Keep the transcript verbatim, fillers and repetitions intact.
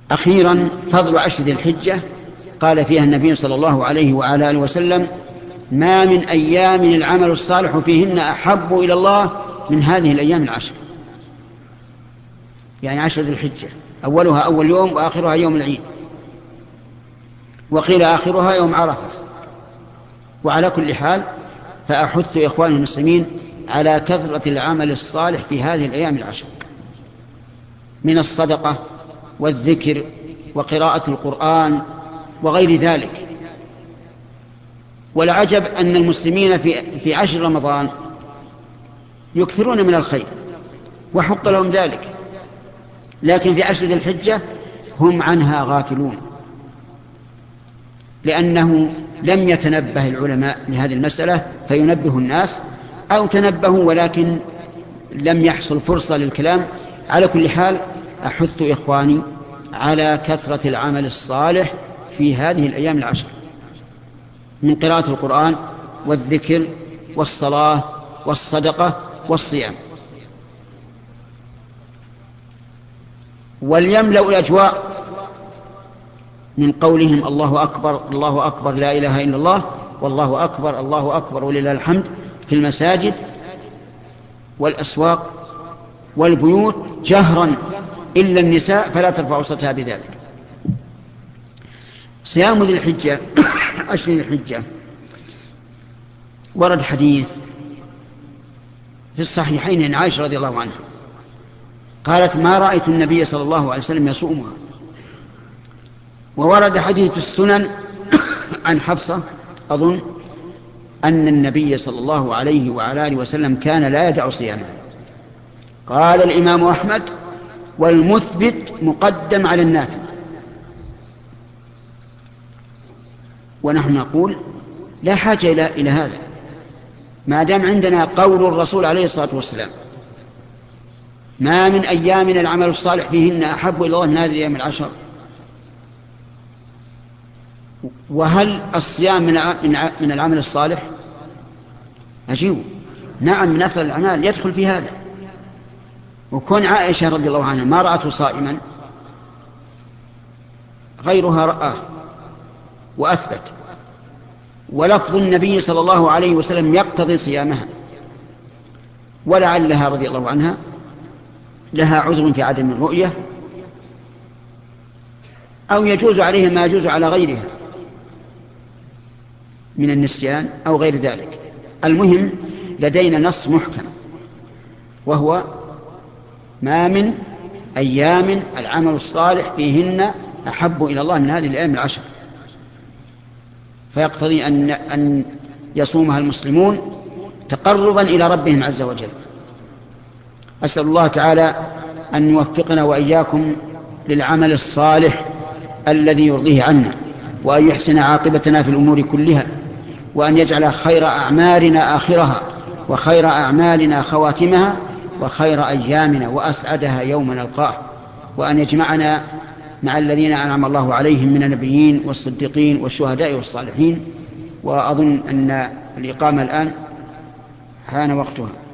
أخيرا فضل عشر ذي الحجة. قال فيها النبي صلى الله عليه وعلى آله وسلم: ما من أيام العمل الصالح فيهن أحب إلى الله من هذه الأيام العشر، يعني عشر ذي الحجة، أولها أول يوم وآخرها يوم العيد، وقيل آخرها يوم عرفة. وعلى كل حال فأحث إخوان المسلمين على كثرة العمل الصالح في هذه الأيام العشر من الصدقة والذكر وقراءة القرآن وغير ذلك. والعجب أن المسلمين في في عشر رمضان يكثرون من الخير وحق لهم ذلك، لكن في عشر ذي الحجة هم عنها غافلون، لأنه لم يتنبه العلماء لهذه المسألة فينبه الناس، أو تنبهوا ولكن لم يحصل فرصة للكلام. على كل حال أحث إخواني على كثرة العمل الصالح في هذه الأيام العشر من قراءة القرآن والذكر والصلاة والصدقة والصيام. وليملأ الأجواء من قولهم: الله أكبر الله أكبر لا إله إلا الله، والله أكبر الله أكبر ولله الحمد، في المساجد والأسواق والبيوت جهرا إلا النساء فلا ترفعوا صوتها بذلك. صيام ذي الحجة عشر ذي الحجة ورد حديث في الصحيحين عن عائشة رضي الله عنها قالت: ما رأيت النبي صلى الله عليه وسلم يصومها. وورد حديث في السنن عن حفصة أظن أن النبي صلى الله عليه وعلى آله وسلم كان لا يدع صيامه. قال الإمام أحمد: والمثبت مقدم على النافل. ونحن نقول لا حاجة إلى, إلى هذا ما دام عندنا قول الرسول عليه الصلاة والسلام: ما من أيام العمل الصالح فيهن أحب إلى الله من هذه الأيام العشر. وهل الصيام من العمل الصالح؟ أجيب: نعم، من أفضل الأعمال، يدخل في هذا. وكون عائشة رضي الله عنها ما رأته صائما غيرها رآه وأثبت، ولفظ النبي صلى الله عليه وسلم يقتضي صيامها. ولعلها رضي الله عنها لها عذر في عدم الرؤية، أو يجوز عليها ما يجوز على غيرها من النسيان أو غير ذلك. المهم لدينا نص محكم، وهو: ما من أيام العمل الصالح فيهن أحب إلى الله من هذه الأيام العشر. فيقتضي أن, أن يصومها المسلمون تقربا إلى ربهم عز وجل. أسأل الله تعالى أن يوفقنا وإياكم للعمل الصالح الذي يرضيه عنا، وأن يحسن عاقبتنا في الأمور كلها، وأن يجعل خير أعمالنا آخرها، وخير أعمالنا خواتمها، وخير أيامنا وأسعدها يوم نلقاه، وأن يجمعنا مع الذين أنعم الله عليهم من النبيين والصديقين والشهداء والصالحين. وأظن أن الإقامة الآن حان وقتها.